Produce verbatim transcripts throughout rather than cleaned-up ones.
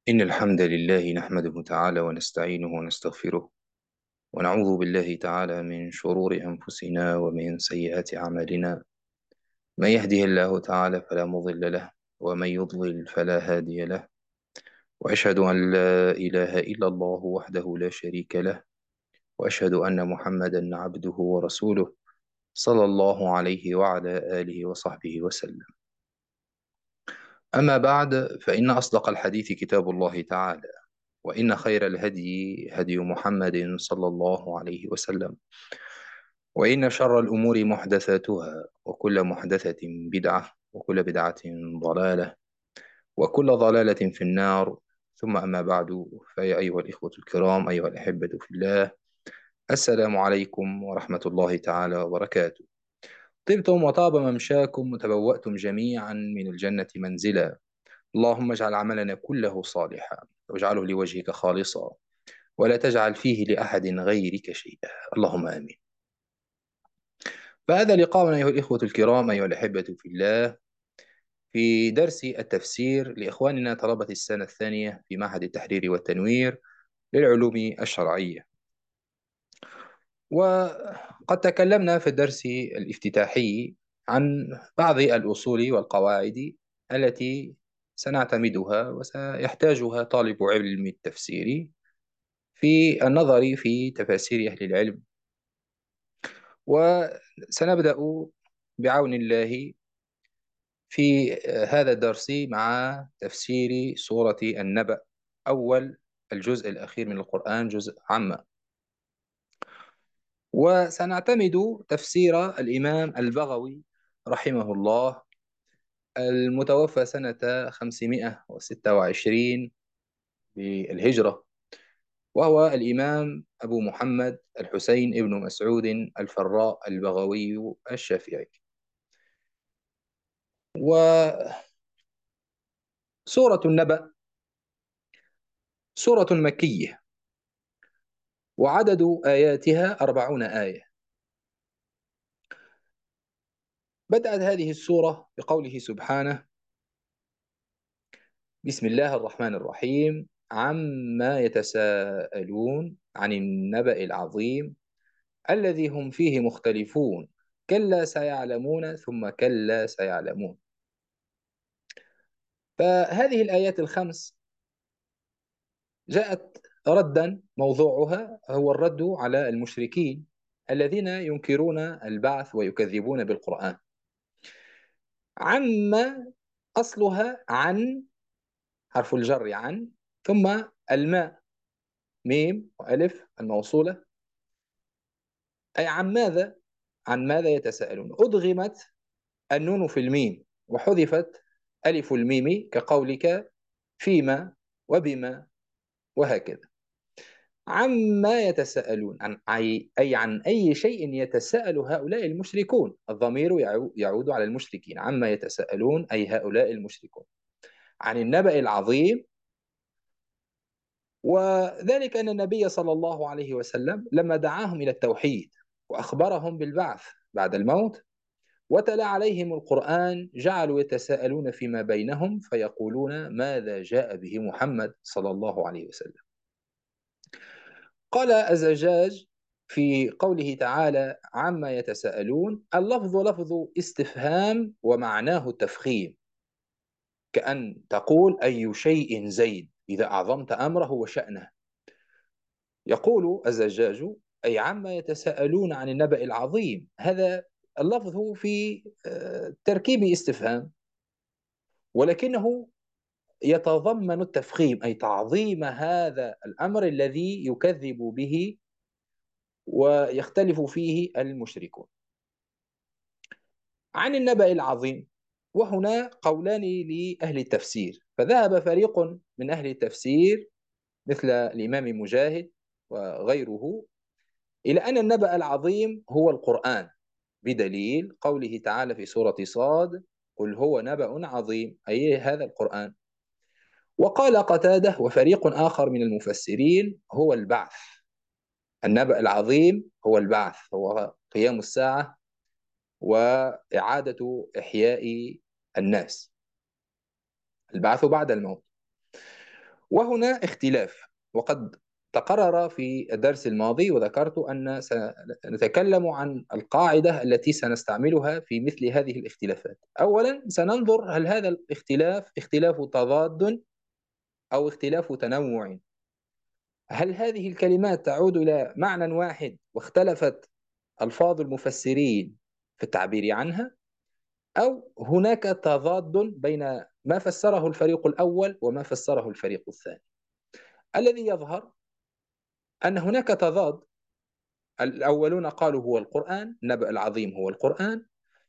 إن الحمد لله نحمده تعالى ونستعينه ونستغفره ونعوذ بالله تعالى من شرور أنفسنا ومن سيئات أعمالنا. من يهده الله تعالى فلا مضل له، ومن يضلل فلا هادي له. وأشهد أن لا إله إلا الله وحده لا شريك له، وأشهد أن محمدا عبده ورسوله صلى الله عليه وعلى آله وصحبه وسلم. أما بعد، فإن أصدق الحديث كتاب الله تعالى، وإن خير الهدي هدي محمد صلى الله عليه وسلم، وإن شر الأمور محدثاتها، وكل محدثة بدعة، وكل بدعة ضلالة، وكل ضلالة في النار. ثم أما بعد، فيا أيها الإخوة الكرام، أيها الأحبة في الله، السلام عليكم ورحمة الله تعالى وبركاته. طبتم وطاب ممشاكم، وتبوأتم جميعا من الجنة منزلا. اللهم اجعل عملنا كله صالحا، واجعله لوجهك خالصا، ولا تجعل فيه لأحد غيرك شيئا، اللهم آمين. فهذا لقاؤنا أيها الإخوة الكرام، أيها الأحبة في الله، في درس التفسير لإخواننا طلبة السنة الثانية في معهد التحرير والتنوير للعلوم الشرعية. وقد تكلمنا في الدرس الافتتاحي عن بعض الأصول والقواعد التي سنعتمدها وسيحتاجها طالب علم التفسير في النظر في تفاسير أهل العلم. وسنبدأ بعون الله في هذا الدرس مع تفسير سورة النبأ، أول الجزء الأخير من القرآن، جزء عامة. وسنعتمد تفسير الإمام البغوي رحمه الله، المتوفى سنة خمسمائة وستة وعشرين بالهجرة، وهو الإمام أبو محمد الحسين ابن مسعود الفراء البغوي الشافعي. وسورة النبأ سورة مكية، وعدد آياتها أربعون آية. بدأت هذه السورة بقوله سبحانه: بسم الله الرحمن الرحيم، عما يتساءلون عن النبأ العظيم الذي هم فيه مختلفون، كلا سيعلمون ثم كلا سيعلمون. فهذه الآيات الخمس جاءت ردا، موضوعها هو الرد على المشركين الذين ينكرون البعث ويكذبون بالقرآن. عما أصلها عن، حرف الجر عن، ثم الماء ميم وألف الموصولة، أي عن ماذا؟ عن ماذا يتساءلون. أدغمت النون في الميم وحذفت ألف الميم كقولك فيما وبما وهكذا. عما يتساءلون، عن أي, أي عن أي شيء يتساءل هؤلاء المشركون. الضمير يعود على المشركين. عما يتساءلون أي هؤلاء المشركون عن النبأ العظيم. وذلك أن النبي صلى الله عليه وسلم لما دعاهم إلى التوحيد وأخبرهم بالبعث بعد الموت وتلا عليهم القرآن، جعلوا يتساءلون فيما بينهم فيقولون ماذا جاء به محمد صلى الله عليه وسلم. قال الزجاج في قوله تعالى عما يتساءلون: اللفظ لفظ استفهام ومعناه التفخيم، كأن تقول أي شيء زيد إذا أعظمت أمره وشأنه. يقول الزجاج أي عما يتساءلون عن النبأ العظيم، هذا اللفظ هو في تركيب استفهام، ولكنه يتضمن التفخيم، أي تعظيم هذا الأمر الذي يكذب به ويختلف فيه المشركون. عن النبأ العظيم، وهنا قولان لأهل التفسير، فذهب فريق من أهل التفسير مثل الإمام مجاهد وغيره إلى أن النبأ العظيم هو القرآن، بدليل قوله تعالى في سورة صاد: قل هو نبأ عظيم، أي هذا القرآن. وقال قتادة وفريق آخر من المفسرين هو البعث. النبأ العظيم هو البعث، هو قيام الساعة وإعادة إحياء الناس، البعث بعد الموت. وهنا اختلاف، وقد تقرر في الدرس الماضي وذكرت أن سنتكلم عن القاعدة التي سنستعملها في مثل هذه الاختلافات. أولا سننظر هل هذا الاختلاف اختلاف تضاد أو اختلاف تنوع، هل هذه الكلمات تعود إلى معنى واحد واختلفت ألفاظ المفسرين في التعبير عنها، أو هناك تضاد بين ما فسره الفريق الأول وما فسره الفريق الثاني. الذي يظهر أن هناك تضاد، الأولون قالوا هو القرآن، النبأ العظيم هو القرآن،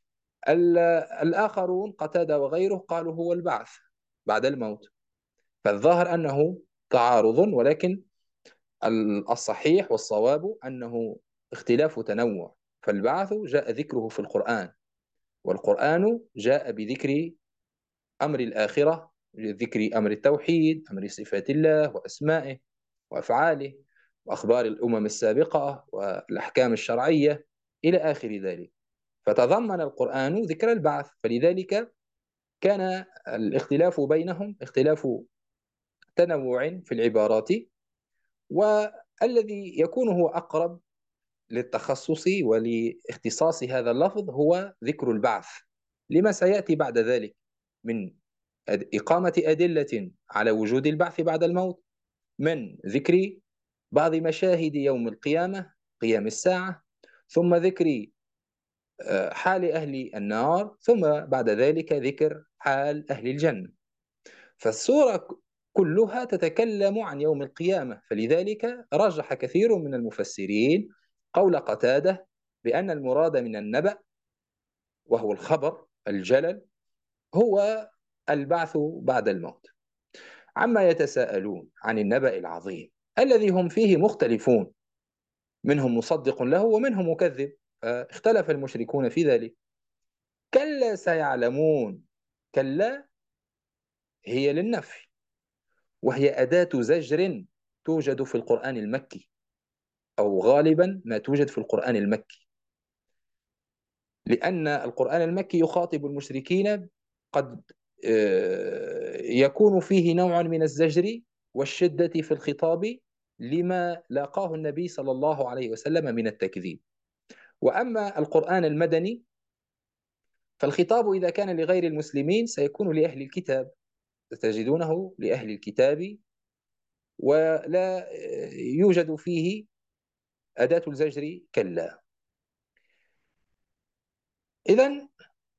الآخرون قتادة وغيره قالوا هو البعث بعد الموت. فالظاهر أنه تعارض، ولكن الصحيح والصواب أنه اختلاف تنوع، فالبعث جاء ذكره في القرآن، والقرآن جاء بذكر أمر الآخرة، ذكر أمر التوحيد، أمر صفات الله وأسمائه وأفعاله وأخبار الأمم السابقة والأحكام الشرعية إلى آخر ذلك. فتضمن القرآن ذكر البعث، فلذلك كان الاختلاف بينهم اختلاف تنوع في العبارات، والذي يكون هو أقرب للتخصص ولاختصاص هذا اللفظ هو ذكر البعث، لما سيأتي بعد ذلك من إقامة أدلة على وجود البعث بعد الموت، من ذكر بعض مشاهد يوم القيامة، قيام الساعة، ثم ذكر حال أهل النار، ثم بعد ذلك ذكر حال أهل الجنة. فالسورة كلها تتكلم عن يوم القيامة، فلذلك رجح كثير من المفسرين قول قتادة بأن المراد من النبأ وهو الخبر الجلل هو البعث بعد الموت. عما يتساءلون عن النبأ العظيم الذي هم فيه مختلفون، منهم مصدق له ومنهم مكذب، فاختلف المشركون في ذلك. كلا سيعلمون، كلا هي للنفي، وهي أداة زجر توجد في القرآن المكي، أو غالبا ما توجد في القرآن المكي، لأن القرآن المكي يخاطب المشركين قد يكون فيه نوع من الزجر والشدة في الخطاب لما لاقاه النبي صلى الله عليه وسلم من التكذيب. وأما القرآن المدني فالخطاب إذا كان لغير المسلمين سيكون لأهل الكتاب، ستجدونه لأهل الكتاب، ولا يوجد فيه أداة الزجر كلا. إذن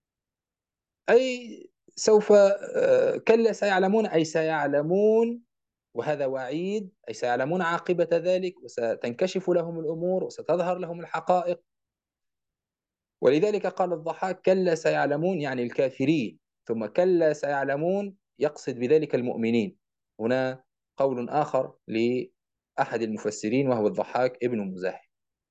أي سوف كلا سيعلمون، أي سيعلمون، وهذا وعيد، أي سيعلمون عاقبة ذلك، وستنكشف لهم الأمور وستظهر لهم الحقائق. ولذلك قال الضحاك كلا سيعلمون يعني الكافرين، ثم كلا سيعلمون يقصد بذلك المؤمنين. هنا قول آخر لأحد المفسرين وهو الضحاك ابن مزاحم.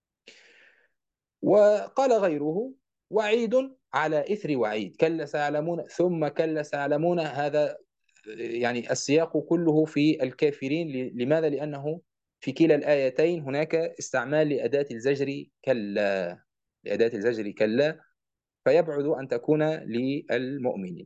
وقال غيره وعيد على إثر وعيد، كلا سيعلمون ثم كلا سيعلمون، هذا يعني السياق كله في الكافرين. لماذا؟ لأنه في كلا الآيتين هناك استعمال لأداة الزجر كلا، لأداة الزجر كلا، فيبعد أن تكون للمؤمنين.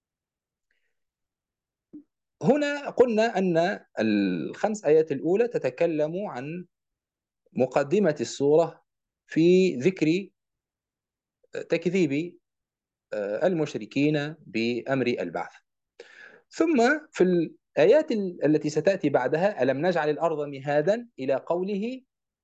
هنا قلنا أن الخمس آيات الأولى تتكلم عن مقدمة السورة في ذكر تكذيب المشركين بأمر البعث، ثم في الآيات التي ستأتي بعدها ألم نجعل الأرض مهادا إلى قوله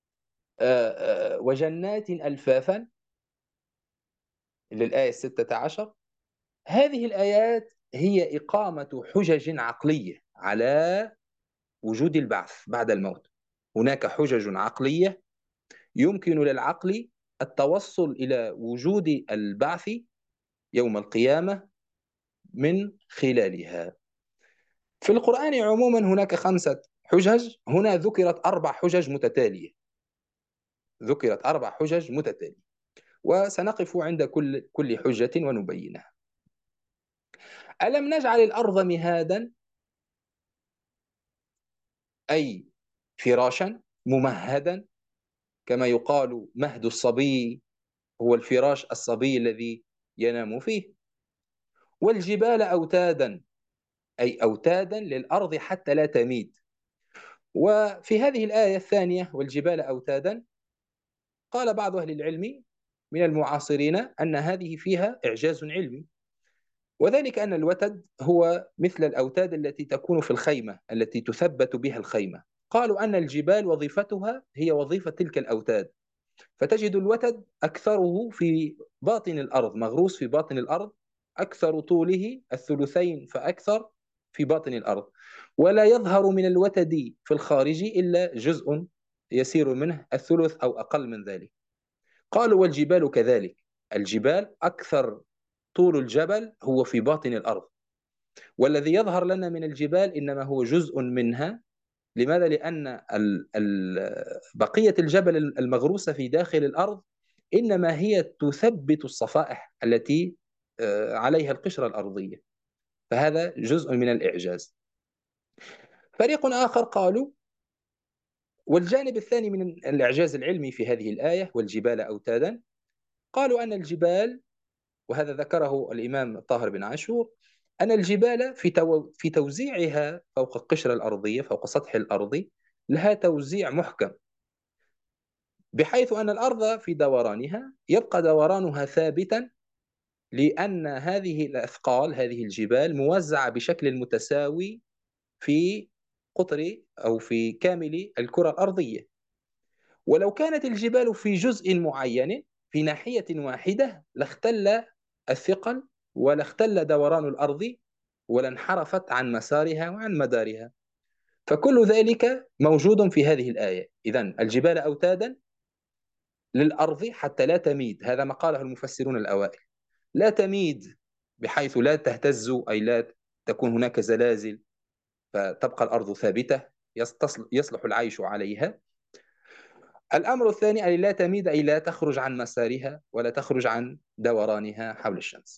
وجنات ألفافا للآية الستة عشر. هذه الآيات هي إقامة حجج عقلية على وجود البعث بعد الموت. هناك حجج عقلية يمكن للعقل التوصل إلى وجود البعث يوم القيامة من خلالها. في القرآن عموما هناك خمسة حجج، هنا ذكرت أربع حجج متتالية، ذكرت أربع حجج متتالية، وسنقف عند كل كل حجة ونبينها. ألم نجعل الأرض مهادا أي فراشا ممهدا، كما يقال مهد الصبي هو الفراش الصبي الذي ينام فيه، والجبال أوتادا أي أوتادا للأرض حتى لا تميد. وفي هذه الآية الثانية والجبال أوتادا، قال بعض أهل العلم من المعاصرين أن هذه فيها إعجاز علمي، وذلك أن الوتد هو مثل الأوتاد التي تكون في الخيمة التي تثبت بها الخيمة. قالوا أن الجبال وظيفتها هي وظيفة تلك الأوتاد، فتجد الوتد أكثره في باطن الأرض، مغروس في باطن الأرض، أكثر طوله الثلثين فأكثر في باطن الأرض، ولا يظهر من الوتد في الخارج إلا جزء يسير منه الثلث أو أقل من ذلك. قالوا والجبال كذلك، الجبال أكثر طول الجبل هو في باطن الأرض، والذي يظهر لنا من الجبال إنما هو جزء منها. لماذا؟ لأن ال ال بقية الجبل المغروسة في داخل الأرض إنما هي تثبت الصفائح التي آه، عليها القشرة الأرضية، فهذا جزء من الإعجاز. فريق آخر قالوا، والجانب الثاني من الإعجاز العلمي في هذه الآية والجبال أوتادا، قالوا أن الجبال، وهذا ذكره الإمام الطاهر بن عاشور، أن الجبال في تو في توزيعها فوق القشرة الأرضية، فوق سطح الأرض، لها توزيع محكم، بحيث أن الأرض في دورانها يبقى دورانها ثابتا، لأن هذه الأثقال، هذه الجبال، موزعة بشكل متساوي في قطر أو في كامل الكرة الأرضية. ولو كانت الجبال في جزء معين في ناحية واحدة لاختل الثقل ولا اختل دوران الأرض ولا انحرفت عن مسارها وعن مدارها. فكل ذلك موجود في هذه الآية. إذن الجبال أوتادا للأرض حتى لا تميد، هذا ما قاله المفسرون الأوائل، لا تميد بحيث لا تهتز، أي لا تكون هناك زلازل، فتبقى الأرض ثابتة يصلح العيش عليها. الأمر الثاني أي لا تميد، أي لا تخرج عن مسارها ولا تخرج عن دورانها حول الشمس.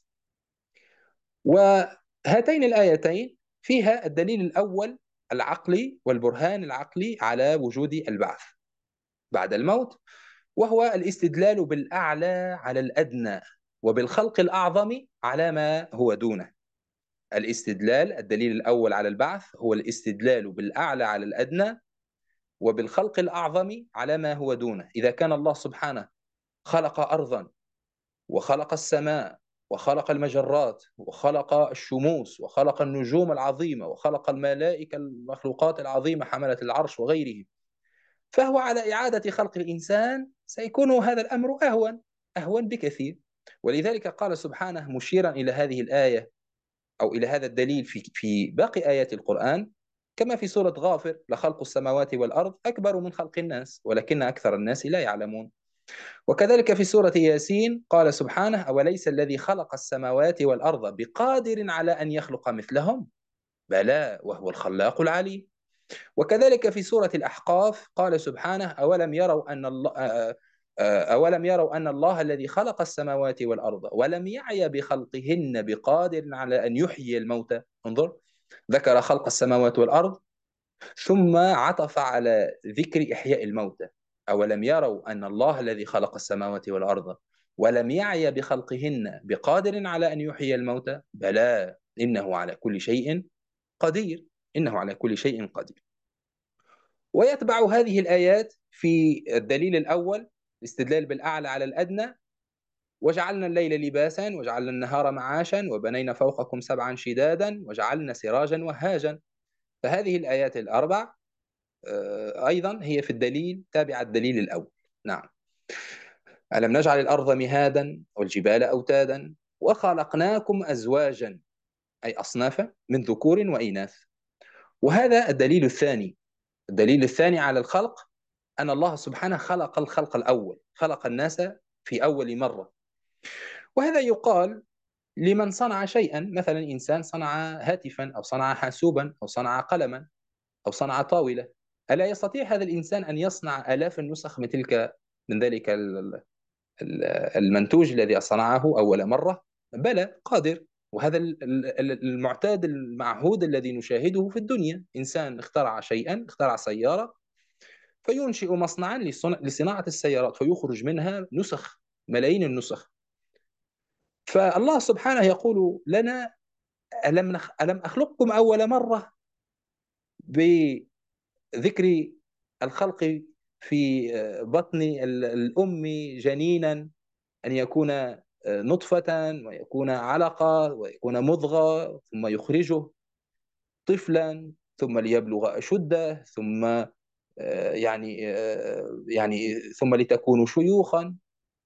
وهاتين الآيتين فيها الدليل الأول العقلي والبرهان العقلي على وجود البعث بعد الموت، وهو الاستدلال بالأعلى على الأدنى وبالخلق الأعظم على ما هو دونه. الاستدلال، الدليل الأول على البعث هو الاستدلال بالأعلى على الأدنى وبالخلق الأعظم على ما هو دونه. إذا كان الله سبحانه خلق أرضا وخلق السماء وخلق المجرات وخلق الشموس وخلق النجوم العظيمة وخلق الملائكة المخلوقات العظيمة حملة العرش وغيرهم، فهو على إعادة خلق الإنسان سيكون هذا الأمر أهون أهون بكثير. ولذلك قال سبحانه مشيرا إلى هذه الآية أو إلى هذا الدليل في في باقي آيات القرآن، كما في سورة غافر: لخلق السماوات والأرض أكبر من خلق الناس ولكن أكثر الناس لا يعلمون. وكذلك في سورة ياسين قال سبحانه: أوليس الذي خلق السماوات والأرض بقادر على أن يخلق مثلهم بلى وهو الخلاق العليم. وكذلك في سورة الأحقاف قال سبحانه: أولم يروا أن الله أولم يروا أن الله الذي خلق السماوات والأرض ولم يعي بخلقهن بقادر على أن يحيي الموتى. انظر، ذكر خلق السماوات والأرض ثم عطف على ذكر إحياء الموتى: أولم يروا أن الله الذي خلق السماوات والأرض ولم يعي بخلقهن بقادر على أن يحيي الموتى بلى إنه على كل شيء قدير إنه على كل شيء قدير. ويتبع هذه الآيات في الدليل الأول الاستدلال بالأعلى على الأدنى: وجعلنا الليل لباسا وجعلنا النهار معاشا وبنينا فوقكم سبعا شدادا وجعلنا سراجا وهاجا. فهذه الآيات الأربع أيضا هي في الدليل تابع الدليل الأول. نعم: ألم نجعل الأرض مهادا والجبال أوتادا وخلقناكم أزواجا، أي أصنافا من ذكور وإناث. وهذا الدليل الثاني. الدليل الثاني على الخلق أن الله سبحانه خلق الخلق الأول، خلق الناس في أول مرة. وهذا يقال لمن صنع شيئا، مثلا إنسان صنع هاتفا أو صنع حاسوبا أو صنع قلما أو صنع طاولة، ألا يستطيع هذا الإنسان أن يصنع آلاف النسخ من تلك من ذلك المنتوج الذي صنعه أول مرة؟ بلى، قادر. وهذا المعتاد المعهود الذي نشاهده في الدنيا: إنسان اخترع شيئا، اخترع سيارة، فينشئ مصنعا لصناعة السيارات فيخرج منها نسخ، ملايين النسخ. فالله سبحانه يقول لنا: ألم, نخ... ألم أخلقكم أول مرة بذكر الخلق في بطن الأم جنينا، أن يكون نطفة ويكون علقة ويكون مضغة ثم يخرجه طفلا ثم ليبلغ أشده ثم آه، يعني آه، يعني ثم لتكونوا شيوخا،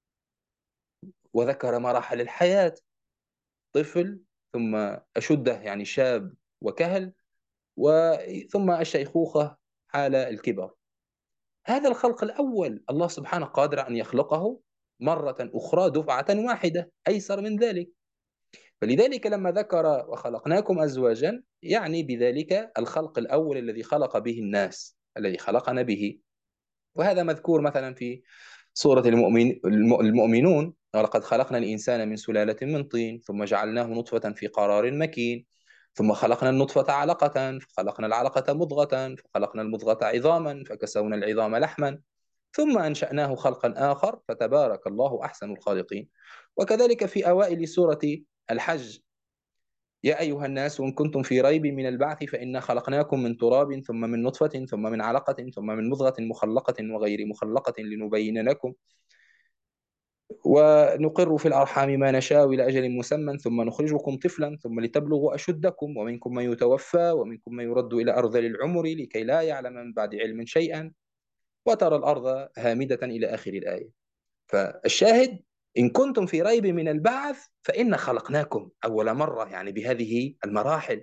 وذكر مراحل الحياة: طفل ثم أشده يعني شاب وكهل، وثم الشيخوخة حال الكبر. هذا الخلق الأول الله سبحانه قادر أن يخلقه مرة أخرى دفعة واحدة أيسر من ذلك. فلذلك لما ذكر وخلقناكم أزواجا يعني بذلك الخلق الأول الذي خلق به الناس، الذي خلقنا به. وهذا مذكور مثلا في سورة المؤمن المؤمنون: ولقد خلقنا الإنسان من سلالة من طين ثم جعلناه نطفة في قرار مكين ثم خلقنا النطفة علقة فخلقنا العلقة مضغة فخلقنا المضغة عظاما فكسونا العظام لحما ثم أنشأناه خلقا آخر فتبارك الله أحسن الخالقين. وكذلك في أوائل سورة الحج: يا أيها الناس إن كنتم في ريب من البعث فإنا خلقناكم من تراب ثم من نطفة ثم من علقة ثم من مضغة مخلقة وغير مخلقة لنبين لكم ونقر في الأرحام ما نشاء إلى أجل مسمى ثم نخرجكم طفلا ثم لتبلغوا أشدكم ومنكم من يتوفى ومنكم من يرد إلى أرذل العمر لكي لا يعلم من بعد علم شيئا وترى الأرض هامدة إلى آخر الآية. فالشاهد: إن كنتم في ريب من البعث فإنا خلقناكم أول مرة، يعني بهذه المراحل.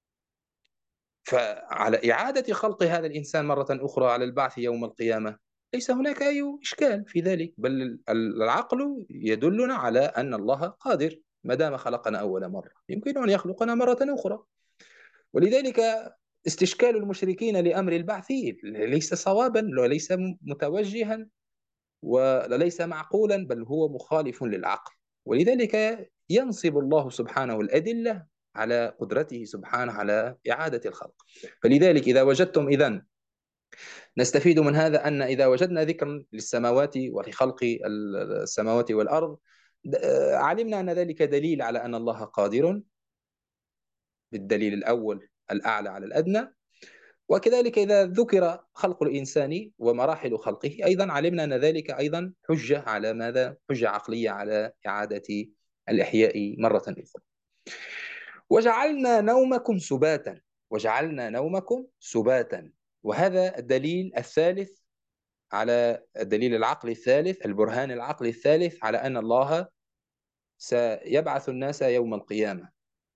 فعلى إعادة خلق هذا الإنسان مرة أخرى على البعث يوم القيامة ليس هناك أي إشكال في ذلك، بل العقل يدلنا على أن الله قادر ما دام خلقنا أول مرة يمكن أن يخلقنا مرة أخرى. ولذلك استشكال المشركين لأمر البعث ليس صوابا وليس متوجها وليس معقولا، بل هو مخالف للعقل. ولذلك ينصب الله سبحانه الأدلة على قدرته سبحانه على إعادة الخلق. فلذلك إذا وجدتم إذن نستفيد من هذا أن إذا وجدنا ذكرا للسماوات ولخلق السماوات والأرض علمنا أن ذلك دليل على أن الله قادر، بالدليل الأول الأعلى على الأدنى. وكذلك إذا ذكر خلق الإنسان ومراحل خلقه أيضا علمنا أن ذلك أيضا حجة على ماذا؟ حجة عقلية على إعادة الإحياء مرة أخرى. وجعلنا نومكم سباتا وجعلنا نومكم سباتا وهذا الدليل الثالث على الدليل العقلي الثالث، البرهان العقلي الثالث على أن الله سيبعث الناس يوم القيامة.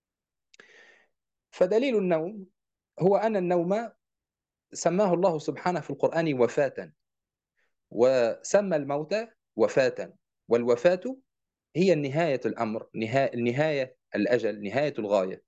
فدليل النوم هو أن النوم سماه الله سبحانه في القرآن وفاة، وسمى الموت وفاة، والوفاة هي نهاية الأمر، نهاية, نهاية الأجل، نهاية الغاية.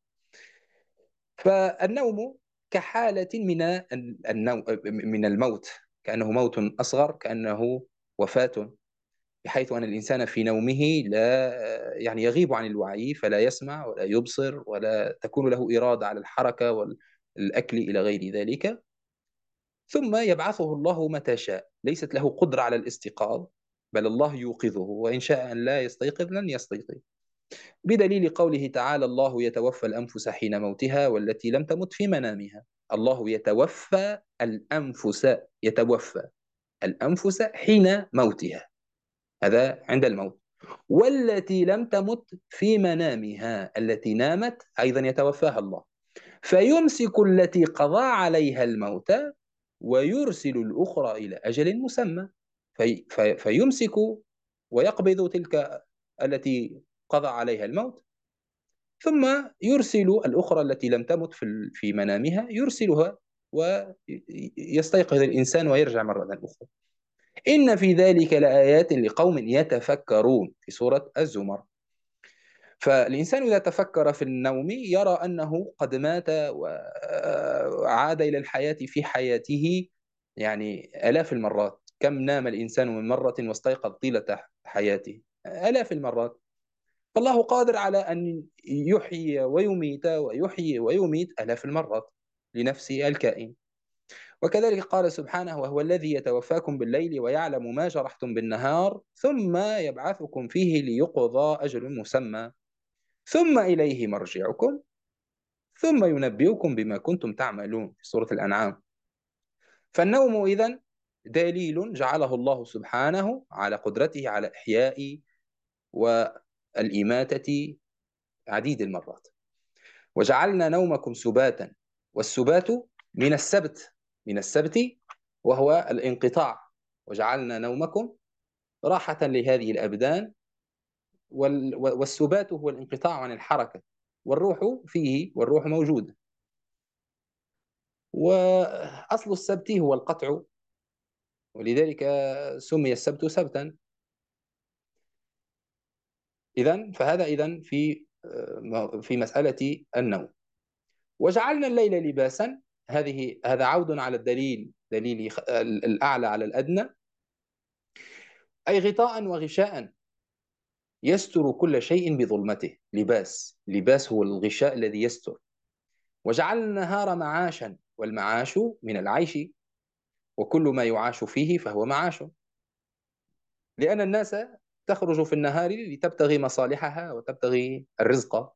فالنوم كحالة من النوم من الموت، كأنه موت أصغر، كأنه وفاة، بحيث أن الإنسان في نومه لا يعني يغيب عن الوعي فلا يسمع ولا يبصر ولا تكون له إرادة على الحركة والأكل إلى غير ذلك. ثم يبعثه الله متى شاء، ليست له قدرة على الاستيقاظ، بل الله يوقظه، وإن شاء أن لا يستيقظ لن يستيقظ، بدليل قوله تعالى: الله يتوفى الأنفس حين موتها والتي لم تمت في منامها. الله يتوفى الأنفس، يتوفى الأنفس حين موتها، هذا عند الموت. والتي لم تمت في منامها، التي نامت أيضا يتوفاها الله، فيمسك التي قضى عليها الموت ويرسل الأخرى إلى أجل مسمى. في في فيمسك ويقبض تلك التي قضى عليها الموت، ثم يرسل الأخرى التي لم تمت في في منامها، يرسلها ويستيقظ الإنسان ويرجع مرة أخرى. إن في ذلك لآيات لقوم يتفكرون في سورة الزمر. فالإنسان إذا تفكر في النوم يرى أنه قد مات وعاد إلى الحياة في حياته يعني آلاف المرات. كم نام الإنسان من مرة واستيقظ طيلة حياته؟ آلاف المرات. فالله قادر على أن يحيي ويميت ويحيي ويميت آلاف المرات لنفسه الكائن. وكذلك قال سبحانه: وهو الذي يتوفاكم بالليل ويعلم ما جرحتم بالنهار ثم يبعثكم فيه ليقضى أجل مسمى ثم إليه مرجعكم ثم ينبئكم بما كنتم تعملون في سورة الأنعام. فالنوم إذن دليل جعله الله سبحانه على قدرته على إحياء والإماتة عديد المرات. وجعلنا نومكم سباتا، والسبات من السبت، من السبت وهو الانقطاع. وجعلنا نومكم راحة لهذه الأبدان، والسبات هو الانقطاع عن الحركة، والروح فيه، والروح موجود. وأصل السبت هو القطع، ولذلك سمي السبت سبتا. إذن فهذا إذن في في مسألة النوم. وجعلنا الليل لباسا، هذه هذا عود على الدليل، دليل الأعلى على الأدنى، أي غطاء وغشاء يستر كل شيء بظلمته. لباس، لباس هو الغشاء الذي يستر. وجعلنا النهار معاشا، والمعاش من العيش، وكل ما يعاش فيه فهو معاش، لأن الناس تخرج في النهار لتبتغي مصالحها وتبتغي الرزق.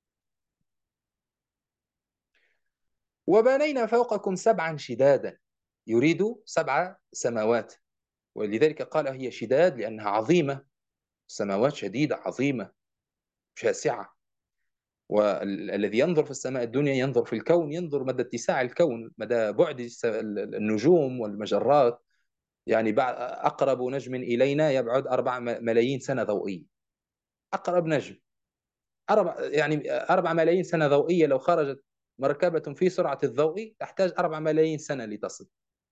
وبنينا فوقكم سبعا شدادا، يريد سبع سماوات، ولذلك قال هي شداد لأنها عظيمة. السماوات شديدة عظيمة شاسعة، والذي ينظر في السماء الدنيا ينظر في الكون، ينظر مدى اتساع الكون، مدى بعد النجوم والمجرات. يعني بعد أقرب نجم إلينا يبعد أربع ملايين سنة ضوئية، أقرب نجم أربع يعني أربع ملايين سنة ضوئية. لو خرجت مركبة في سرعة الضوء تحتاج أربع ملايين سنة لتصل.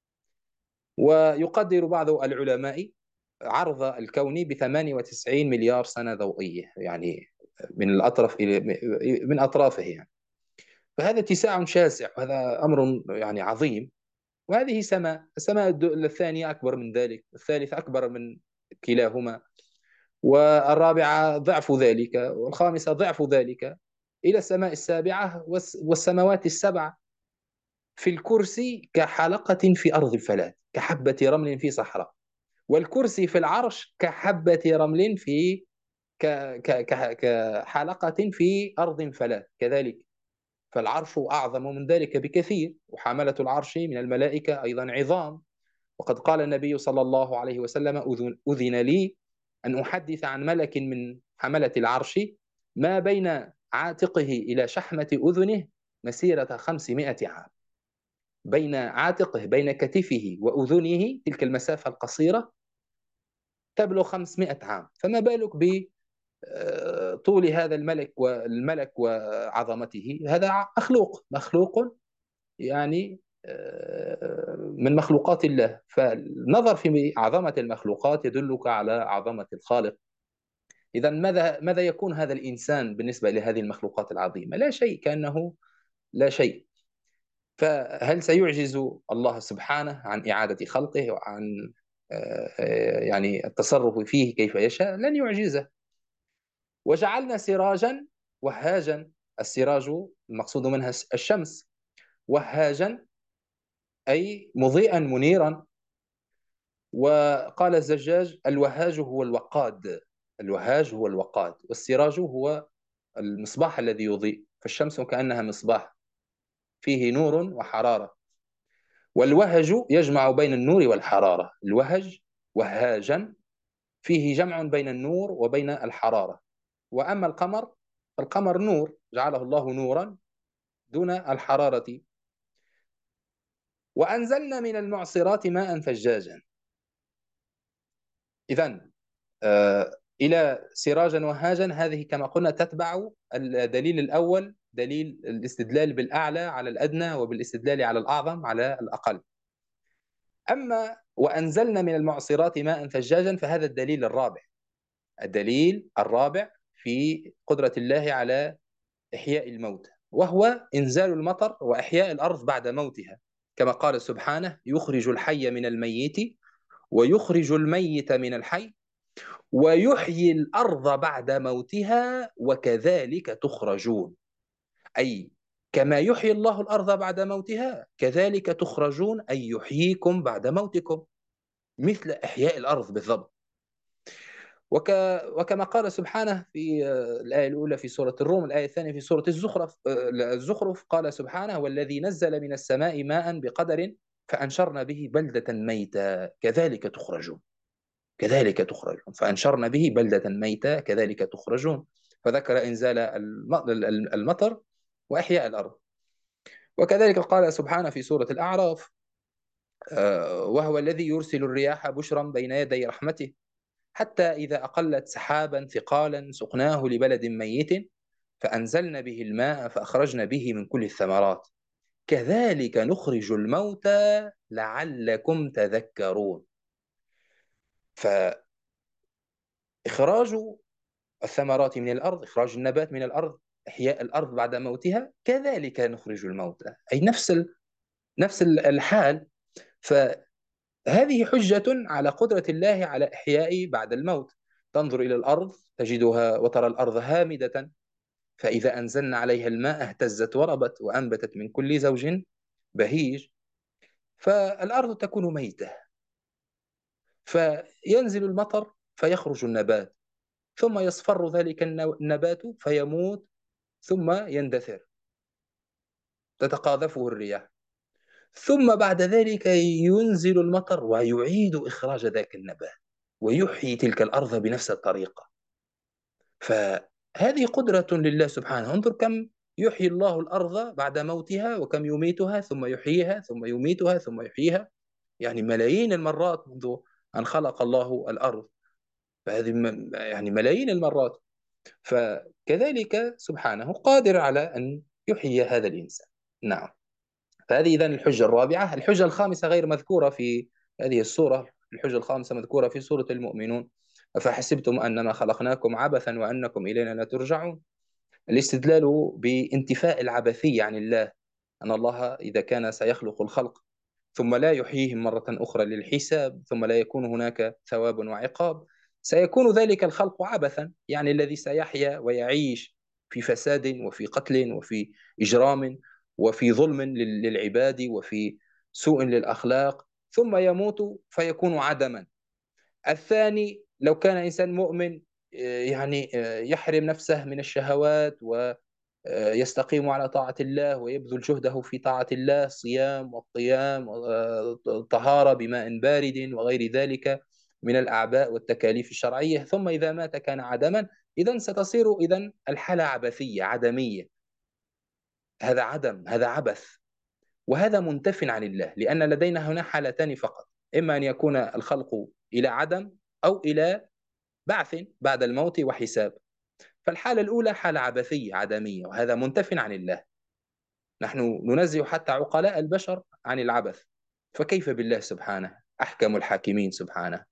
ويقدر بعض العلماء عرض الكون ب ثمانية وتسعين مليار سنة ضوئية، يعني من الأطراف إلى من أطرافه يعني. فهذا اتساع شاسع، وهذا أمر يعني عظيم. وهذه سماء، السماء الثانية أكبر من ذلك، الثالثة أكبر من كلاهما، والرابعة ضعف ذلك، والخامسة ضعف ذلك، إلى السماء السابعة. والسماوات السبع في الكرسي كحلقة في أرض الفلاة، كحبة رمل في صحراء. والكرسي في العرش كحبة رمل في ك... ك... ك... كحلقة في أرض فلاة كذلك. فالعرش أعظم من ذلك بكثير، وحملة العرش من الملائكة أيضا عظام. وقد قال النبي صلى الله عليه وسلم: أذن لي أن أحدث عن ملك من حملة العرش ما بين عاتقه إلى شحمة أذنه مسيرة خمسمائة عام. بين عاتقه، بين كتفه وأذنه، تلك المسافة القصيرة تبلغ خمسمائة عام، فما بالك بطول هذا الملك والملك وعظمته. هذا مخلوق مخلوق يعني من مخلوقات الله. فالنظر في عظمة المخلوقات يدلك على عظمة الخالق. إذا ماذا ماذا يكون هذا الإنسان بالنسبة لهذه المخلوقات العظيمة؟ لا شيء، كأنه لا شيء. فهل سيعجز الله سبحانه عن إعادة خلقه وعن يعني التصرف فيه كيف يشاء؟ لن يعجزه. وجعلنا سراجا وهاجا. السراج المقصود منها الشمس، وهاجا أي مضيئا منيرا. وقال الزجاج: الوهاج هو الوقاد، الوهاج هو الوقاد، والسراج هو المصباح الذي يضيء. فالشمس كأنها مصباح فيه نور وحرارة. والوهج يجمع بين النور والحرارة، الوهج وهاجا فيه جمع بين النور وبين الحرارة. وأما القمر، القمر نور، جعله الله نورا دون الحرارة. وأنزلنا من المعصرات ماء ثجاجا. إذن آه إلى سراجا وهاجا، هذه كما قلنا تتبع الدليل الأول، دليل الاستدلال بالأعلى على الأدنى، وبالاستدلال على الأعظم على الأقل. أما وأنزلنا من المعصرات ماء ثجاجا، فهذا الدليل الرابع، الدليل الرابع في قدرة الله على إحياء الموتى، وهو إنزال المطر وإحياء الأرض بعد موتها. كما قال سبحانه: يخرج الحي من الميت ويخرج الميت من الحي ويحيي الأرض بعد موتها وكذلك تخرجون. أي كما يحيي الله الأرض بعد موتها كذلك تخرجون، أي يحييكم بعد موتكم، مثل إحياء الأرض بالضبط. وك وكما قال سبحانه في آه، الآية الأولى في سورة الروم، الآية الثانية في سورة الزخرف آه، الزخرف قال سبحانه: والذي نزل من السماء ماء بقدر فأنشرنا به بلدة ميتا كذلك تخرجون. كذلك تخرجون، فأنشرنا به بلدة ميتا كذلك تخرجون. فذكر إنزال المطر وإحياء الأرض. وكذلك قال سبحانه في سورة الأعراف: آه، وهو الذي يرسل الرياح بشرا بين يدي رحمته حتى إذا أقلت سحابا ثقالا سقناه لبلد ميت فأنزلنا به الماء فأخرجنا به من كل الثمرات كذلك نخرج الموتى لعلكم تذكرون. فإخراج الثمرات من الأرض، إخراج النبات من الأرض، إحياء الأرض بعد موتها، كذلك نخرج الموتى، أي نفس نفس الحال. فهذه حجة على قدرة الله على إحياء بعد الموت. تنظر إلى الأرض تجدها وترى الأرض هامدة، فإذا أنزلنا عليها الماء اهتزت وربت وأنبتت من كل زوج بهيج. فالأرض تكون ميتة، فينزل المطر فيخرج النبات، ثم يصفر ذلك النبات فيموت، ثم يندثر، تتقاذفه الرياح، ثم بعد ذلك ينزل المطر ويعيد إخراج ذاك النبات ويحيي تلك الأرض بنفس الطريقة. فهذه قدرة لله سبحانه. انظر كم يحيي الله الأرض بعد موتها، وكم يميتها ثم يحييها ثم يميتها ثم يحييها، يعني ملايين المرات منذ أن خلق الله الأرض. فهذه يعني ملايين المرات. فكذلك سبحانه قادر على أن يحيي هذا الإنسان. نعم. فهذه إذن الحجة الرابعة. الحجة الخامسة غير مذكورة في هذه السورة. الحجة الخامسة مذكورة في سورة المؤمنون: أفحسبتم أنما خلقناكم عبثا وأنكم إلينا لا ترجعون. الاستدلال بانتفاء العبثية عن الله، أن الله إذا كان سيخلق الخلق ثم لا يحييهم مرة أخرى للحساب، ثم لا يكون هناك ثواب وعقاب، سيكون ذلك الخلق عبثا. يعني الذي سيحيا ويعيش في فساد وفي قتل وفي إجرام وفي ظلم للعباد وفي سوء للأخلاق ثم يموت فيكون عدما. الثاني لو كان إنسان مؤمن يعني يحرم نفسه من الشهوات و يستقيم على طاعة الله ويبذل جهده في طاعة الله، صيام والقيام وطهارة بماء بارد وغير ذلك من الأعباء والتكاليف الشرعية، ثم إذا مات كان عدما. إذن ستصير إذن الحالة عبثية عدمية. هذا عدم، هذا عبث، وهذا منتف عن الله، لأن لدينا هنا حالتان فقط: إما أن يكون الخلق إلى عدم، أو إلى بعث بعد الموت وحساب. فالحالة الأولى حالة عبثية عدمية، وهذا منتف عن الله. نحن ننزه حتى عقلاء البشر عن العبث، فكيف بالله سبحانه أحكم الحاكمين سبحانه.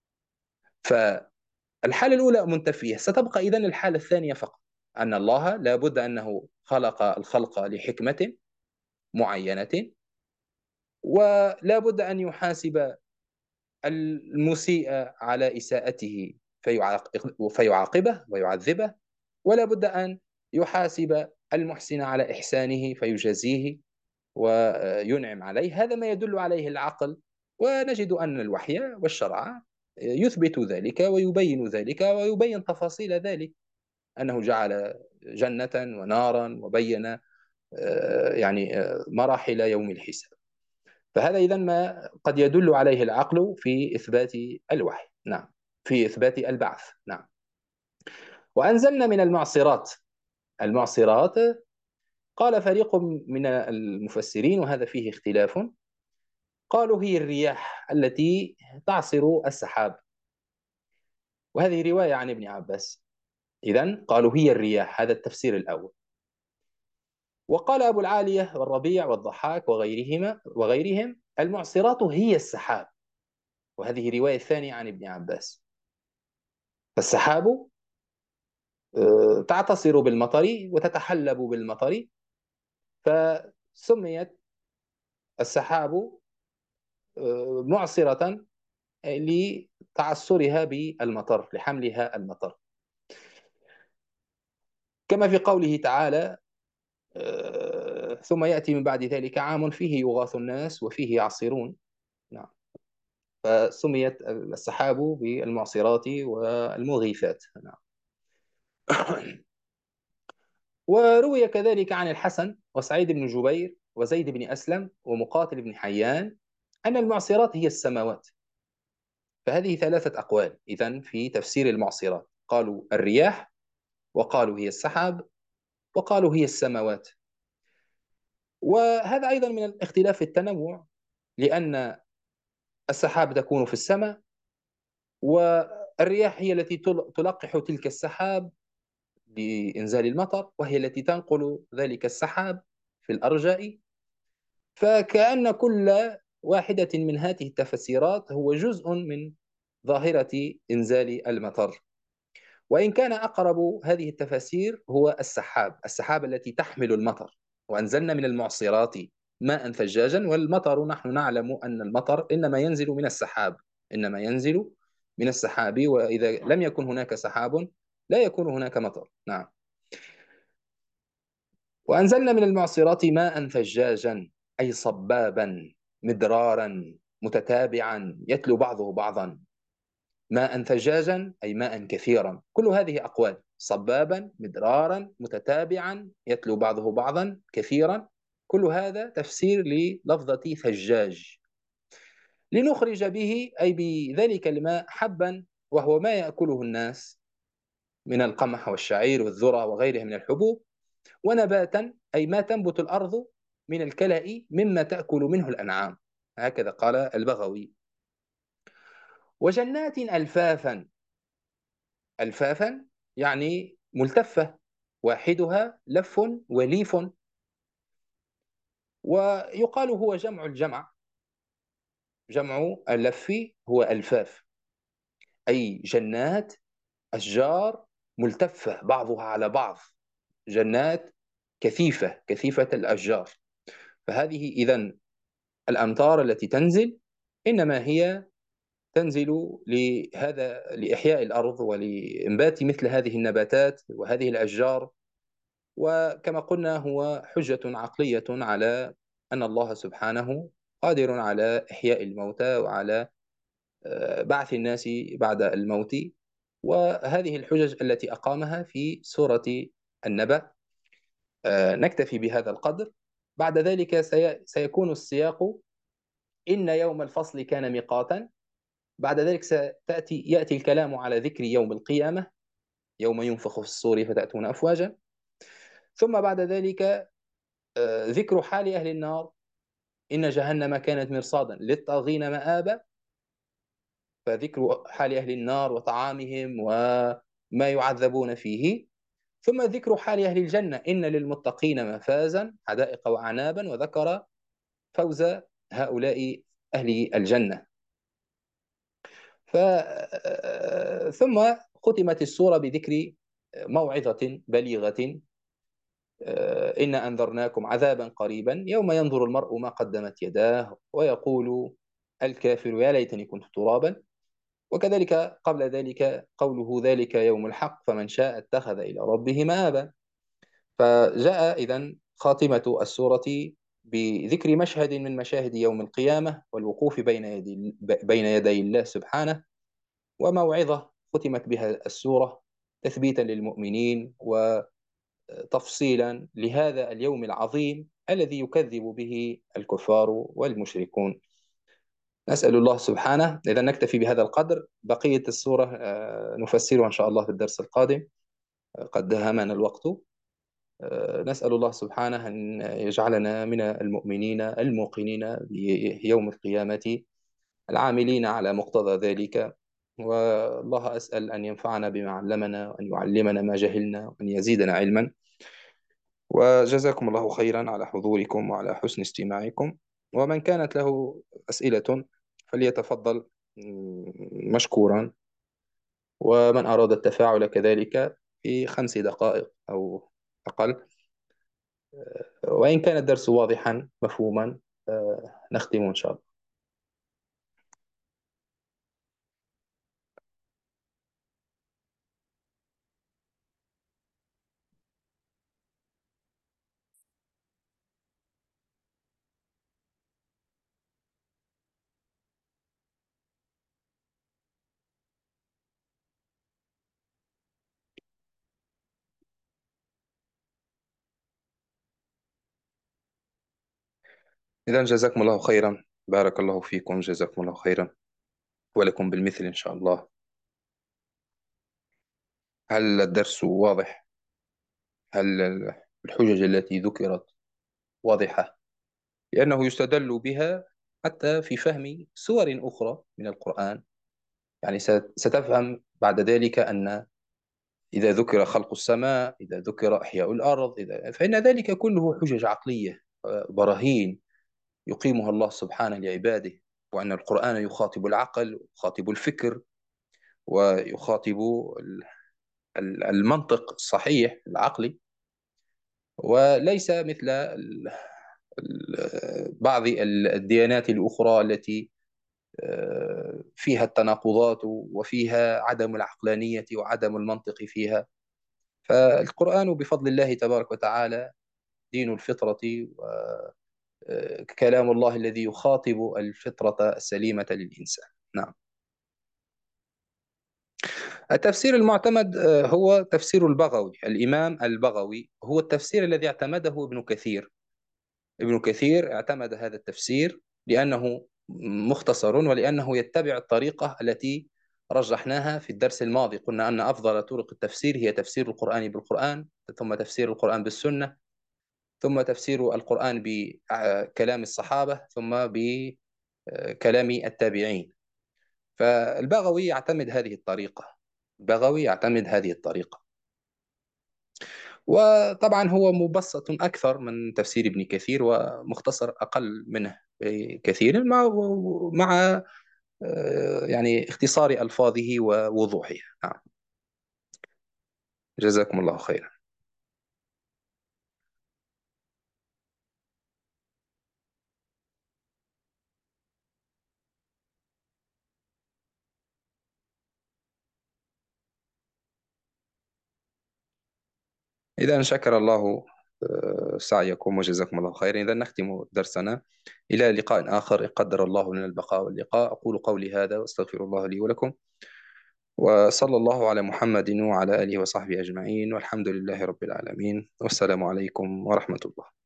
فالحالة الأولى منتفية. ستبقى إذن الحالة الثانية فقط: أن الله لا بد أنه خلق الخلق لحكمة معينة، ولا بد أن يحاسب المسيء على إساءته فيعاقبه ويعذبه، ولا بد أن يحاسب المحسن على إحسانه فيجازيه وينعم عليه. هذا ما يدل عليه العقل، ونجد أن الوحي والشرع يثبت ذلك ويبين ذلك ويبين تفاصيل ذلك، أنه جعل جنة ونارا وبين يعني مراحل يوم الحساب. فهذا إذن ما قد يدل عليه العقل في إثبات الوحي. نعم. في إثبات البعث. نعم. وأنزلنا من المعصرات. المعصرات قال فريق من المفسرين، وهذا فيه اختلاف، قالوا هي الرياح التي تعصر السحاب، وهذه رواية عن ابن عباس. إذن قالوا هي الرياح، هذا التفسير الأول. وقال أبو العالية والربيع والضحاك وغيرهما وغيرهم المعصرات هي السحاب، وهذه رواية ثانية عن ابن عباس. فالسحاب آه، تعتصر بالمطر وتتحلب بالمطر، فسميت السحاب آه، معصرة لتعصرها بالمطر، لحملها المطر. كما في قوله تعالى: آه، ثم يأتي من بعد ذلك عام فيه يغاث الناس وفيه يعصرون. نعم. فسميت السحاب بالمعصرات والمغيثات. نعم. وروي كذلك عن الحسن وسعيد بن جبير وزيد بن أسلم ومقاتل بن حيان أن المعصرات هي السماوات. فهذه ثلاثة أقوال إذن في تفسير المعصرات، قالوا الرياح، وقالوا هي السحاب، وقالوا هي السماوات. وهذا أيضا من الاختلاف في التنوع، لأن السحاب تكون في السماء، والرياح هي التي تلقح تلك السحاب لإنزال المطر، وهي التي تنقل ذلك السحاب في الأرجاء. فكأن كل واحدة من هذه التفسيرات هو جزء من ظاهرة إنزال المطر. وإن كان أقرب هذه التفاسير هو السحاب، السحاب التي تحمل المطر. وأنزلنا من المعصرات ماء ثجاجا، والمطر نحن نعلم أن المطر إنما ينزل من السحاب، إنما ينزل من السحاب، وإذا لم يكن هناك سحاب لا يكون هناك مطر. نعم. وأنزلنا من المعصرات ماء ثجاجا، أي صبابا مدرارا متتابعا يتلو بعضه بعضا. ماء ثجاجا أي ماء كثيرا. كل هذه أقوال: صبابا، مدرارا، متتابعا، يتلو بعضه بعضا، كثيرا. كل هذا تفسير للفظة ثجاج، لنخرج به أي بذلك الماء حبا، وهو ما يأكله الناس من القمح والشعير والذرة وغيرها من الحبوب، ونباتا أي ما تنبت الأرض من الكلأ مما تأكل منه الأنعام. هكذا قال البغوي. وجنات ألفافا، ألفافا يعني ملتفة، واحدها لف وليف. ويقال هو جمع الجمع، جمع اللف هو ألفاف، أي جنات، أشجار ملتفة بعضها على بعض، جنات كثيفة كثيفة الأشجار. فهذه إذن الأمطار التي تنزل إنما هي تنزل لهذا لإحياء الأرض ولإنبات مثل هذه النباتات وهذه الأشجار. وكما قلنا هو حجة عقلية على أن الله سبحانه قادر على إحياء الموتى وعلى آه، بعث الناس بعد الموت. وهذه الحجج التي أقامها في سورة النبأ. آه، نكتفي بهذا القدر. بعد ذلك سي... سيكون السياق: إن يوم الفصل كان ميقاتا. بعد ذلك ستأتي يأتي الكلام على ذكر يوم القيامة، يوم ينفخ في الصور فتأتون أفواجا. ثم بعد ذلك آه، ذكر حال أهل النار: إن جهنم كانت مرصادا للطاغين مآبا. فذكر حال أهل النار وطعامهم وما يعذبون فيه. ثم ذكر حال أهل الجنة: إن للمتقين مفازا حدائق وأعنابا. وذكر فوز هؤلاء أهل الجنة. ف... ثم ختمت السورة بذكر موعظة بليغة: إن أنذرناكم عذابا قريبا يوم ينظر المرء ما قدمت يداه ويقول الكافر يا ليتني كنت ترابا. وكذلك قبل ذلك قوله ذلك يوم الحق فمن شاء اتخذ إلى ربه مآبا. فجاء إذن خاتمة السورة بذكر مشهد من مشاهد يوم القيامة والوقوف بين يدي, بين يدي الله سبحانه، وموعظة ختمت بها السورة تثبيتا للمؤمنين وتفصيلا لهذا اليوم العظيم الذي يكذب به الكفار والمشركون. نسأل الله سبحانه. إذا نكتفي بهذا القدر، بقية السورة آه، نفسرها إن شاء الله في الدرس القادم، قد دهمنا الوقت. آه، نسأل الله سبحانه أن يجعلنا من المؤمنين الموقنين بيوم القيامة العاملين على مقتضى ذلك. والله أسأل أن ينفعنا بما علمنا وأن يعلمنا ما جهلنا وأن يزيدنا علما. وجزاكم الله خيرا على حضوركم وعلى حسن استماعكم. ومن كانت له أسئلة فليتفضل مشكورا، ومن أراد التفاعل كذلك في خمس دقائق أو أقل. وإن كان الدرس واضحا مفهوما آه، نختم إن شاء الله. إذا جزاكم الله خيرا، بارك الله فيكم، جزاكم الله خيرا، ولكم بالمثل إن شاء الله. هل الدرس واضح؟ هل الحجج التي ذكرت واضحة؟ لأنه يستدل بها حتى في فهم سور أخرى من القرآن. يعني ست- ستفهم بعد ذلك أن إذا ذكر خلق السماء، إذا ذكر إحياء الأرض، إذا فإن ذلك كله حجج عقلية، آه، براهين يقيمها الله سبحانه لعباده، وأن القرآن يخاطب العقل، يخاطب الفكر، ويخاطب ال- ال- المنطق الصحيح العقلي، وليس مثل ال- ال- بعض الديانات الأخرى التي آه، فيها التناقضات وفيها عدم العقلانية وعدم المنطق فيها. فالقرآن بفضل الله تبارك وتعالى دين الفطرة، وكلام الله الذي يخاطب الفطرة السليمة للإنسان. نعم. التفسير المعتمد آه، هو تفسير البغوي، الإمام البغوي هو التفسير الذي اعتمده ابن كثير. ابن كثير اعتمد هذا التفسير لأنه مختصر، ولأنه يتبع الطريقة التي رجحناها في الدرس الماضي. قلنا أن أفضل طرق التفسير هي تفسير القرآن بالقرآن، ثم تفسير القرآن بالسنة، ثم تفسير القرآن بكلام الصحابة، ثم بكلام التابعين. فالبغوي يعتمد هذه الطريقة. البغوي يعتمد هذه الطريقة، وطبعا هو مبسط أكثر من تفسير ابن كثير، ومختصر أقل منه بكثير، مع مع آه، يعني اختصار ألفاظه ووضوحها. نعم. جزاكم الله خيرا. إذا شكر الله آه، سعيكم وجزاكم الله خيرا. إذا نختم درسنا، إلى لقاء آخر إن قدر الله لنا البقاء واللقاء. أقول قولي هذا وأستغفر الله لي ولكم، وصلى الله على محمد وعلى آله وصحبه أجمعين، والحمد لله رب العالمين، والسلام عليكم ورحمة الله.